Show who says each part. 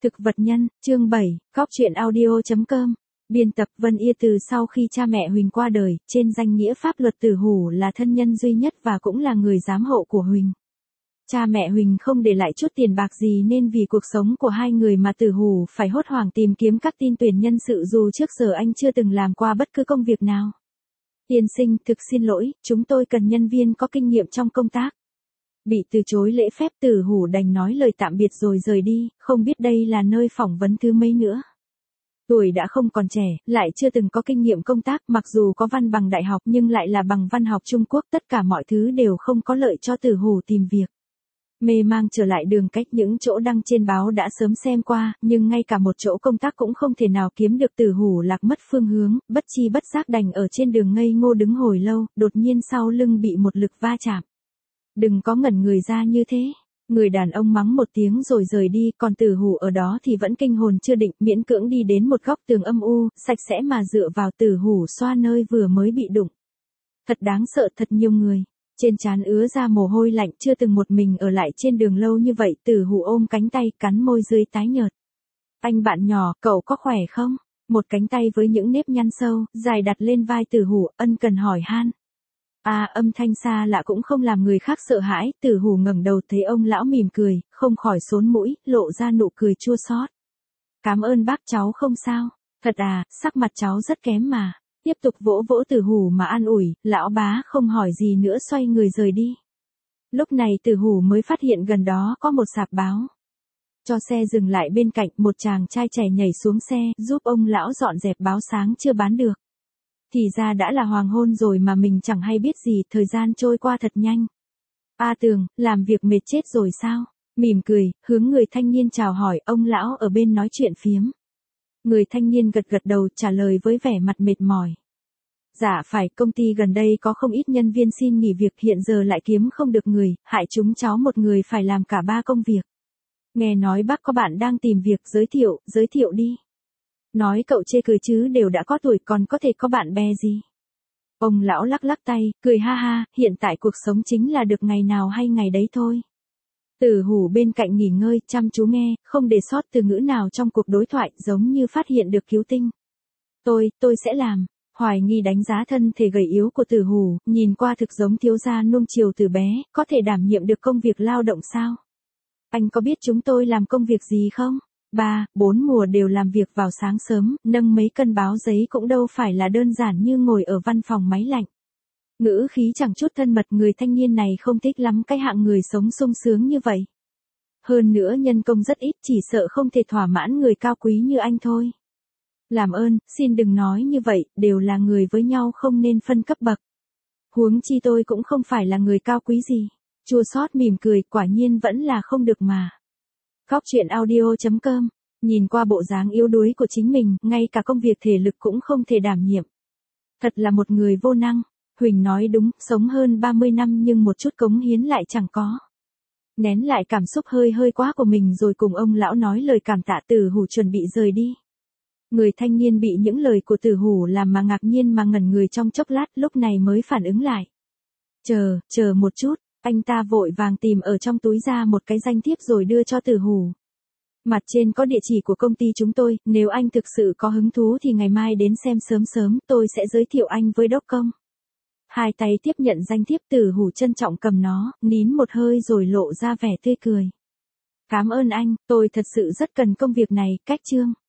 Speaker 1: Thực vật nhân, chương 7, Cóc truyện audio.com. Biên tập Vân Ia. Từ sau khi cha mẹ Huỳnh qua đời, trên danh nghĩa pháp luật Tử Hủ là thân nhân duy nhất và cũng là người giám hộ của Huỳnh. Cha mẹ Huỳnh không để lại chút tiền bạc gì nên vì cuộc sống của hai người mà Tử Hủ phải hốt hoảng tìm kiếm các tin tuyển nhân sự dù trước giờ anh chưa từng làm qua bất cứ công việc nào. Tiên sinh, thực xin lỗi, chúng tôi cần nhân viên có kinh nghiệm trong công tác. Bị từ chối lễ phép, Tử Hủ đành nói lời tạm biệt rồi rời đi, không biết đây là nơi phỏng vấn thứ mấy nữa. Tuổi đã không còn trẻ, lại chưa từng có kinh nghiệm công tác, mặc dù có văn bằng đại học nhưng lại là bằng văn học Trung Quốc, tất cả mọi thứ đều không có lợi cho Tử Hủ tìm việc. Mê mang trở lại đường cách, những chỗ đăng trên báo đã sớm xem qua, nhưng ngay cả một chỗ công tác cũng không thể nào kiếm được. Tử Hủ lạc mất phương hướng, bất chi bất giác đành ở trên đường ngây ngô đứng hồi lâu, đột nhiên sau lưng bị một lực va chạm. Đừng có ngẩn người ra như thế. Người đàn ông mắng một tiếng rồi rời đi, còn Tử Hủ ở đó thì vẫn kinh hồn chưa định, miễn cưỡng đi đến một góc tường âm u, sạch sẽ mà dựa vào. Tử Hủ xoa nơi vừa mới bị đụng. Thật đáng sợ, thật nhiều người. Trên trán ứa ra mồ hôi lạnh, chưa từng một mình ở lại trên đường lâu như vậy. Tử Hủ ôm cánh tay, cắn môi dưới tái nhợt. Anh bạn nhỏ, cậu có khỏe không? Một cánh tay với những nếp nhăn sâu, dài đặt lên vai Tử Hủ, ân cần hỏi han. Âm thanh xa lạ cũng không làm người khác sợ hãi. Tử Hủ ngẩng đầu thấy ông lão mỉm cười, không khỏi xốn mũi, lộ ra nụ cười chua xót. Cảm ơn bác, cháu không sao. Thật à, sắc mặt cháu rất kém mà. Tiếp tục vỗ vỗ Tử Hủ mà an ủi, lão bá không hỏi gì nữa xoay người rời đi. Lúc này Tử Hủ mới phát hiện gần đó có một sạp báo. Cho xe dừng lại bên cạnh, một chàng trai trẻ nhảy xuống xe, giúp ông lão dọn dẹp báo sáng chưa bán được. Thì ra đã là hoàng hôn rồi mà mình chẳng hay biết gì, thời gian trôi qua thật nhanh. Tường, làm việc mệt chết rồi sao? Mỉm cười, hướng người thanh niên chào hỏi, ông lão ở bên nói chuyện phiếm. Người thanh niên gật gật đầu trả lời với vẻ mặt mệt mỏi. Dạ phải, công ty gần đây có không ít nhân viên xin nghỉ việc, hiện giờ lại kiếm không được người, hại chúng cháu một người phải làm cả 3 công việc. Nghe nói bác có bạn đang tìm việc, giới thiệu đi. Nói cậu chê cười chứ, đều đã có tuổi còn có thể có bạn bè gì. Ông lão lắc lắc tay, cười ha ha, hiện tại cuộc sống chính là được ngày nào hay ngày đấy thôi. Tử Hủ bên cạnh nghỉ ngơi, chăm chú nghe, không để sót từ ngữ nào trong cuộc đối thoại, giống như phát hiện được cứu tinh. Tôi sẽ làm. Hoài nghi đánh giá thân thể gầy yếu của Tử Hủ, nhìn qua thực giống thiếu gia nuông chiều từ bé, có thể đảm nhiệm được công việc lao động sao? Anh có biết chúng tôi làm công việc gì không? 3-4 mùa đều làm việc vào sáng sớm, nâng mấy cân báo giấy cũng đâu phải là đơn giản như ngồi ở văn phòng máy lạnh. Ngữ khí chẳng chút thân mật, người thanh niên này không thích lắm cái hạng người sống sung sướng như vậy. Hơn nữa nhân công rất ít, chỉ sợ không thể thỏa mãn người cao quý như anh thôi. Làm ơn, xin đừng nói như vậy, đều là người với nhau không nên phân cấp bậc. Huống chi tôi cũng không phải là người cao quý gì. Chua xót mỉm cười, quả nhiên vẫn là không được mà. Cóc truyện audio.com. Nhìn qua bộ dáng yếu đuối của chính mình, ngay cả công việc thể lực cũng không thể đảm nhiệm. Thật là một người vô năng. Huỳnh nói đúng, sống hơn 30 năm nhưng một chút cống hiến lại chẳng có. Nén lại cảm xúc hơi quá của mình rồi cùng ông lão nói lời cảm tạ. Tử Hủ chuẩn bị rời đi. Người thanh niên bị những lời của Tử Hủ làm mà ngạc nhiên mà ngẩn người trong chốc lát, lúc này mới phản ứng lại. Chờ một chút. Anh ta vội vàng tìm ở trong túi ra một cái danh thiếp rồi đưa cho Tử Hủ. Mặt trên có địa chỉ của công ty chúng tôi, nếu anh thực sự có hứng thú thì ngày mai đến xem sớm, tôi sẽ giới thiệu anh với đốc công. Hai tay tiếp nhận danh thiếp, Tử Hủ trân trọng cầm nó, nín một hơi rồi lộ ra vẻ tươi cười. Cảm ơn anh, tôi thật sự rất cần công việc này. Cách chương.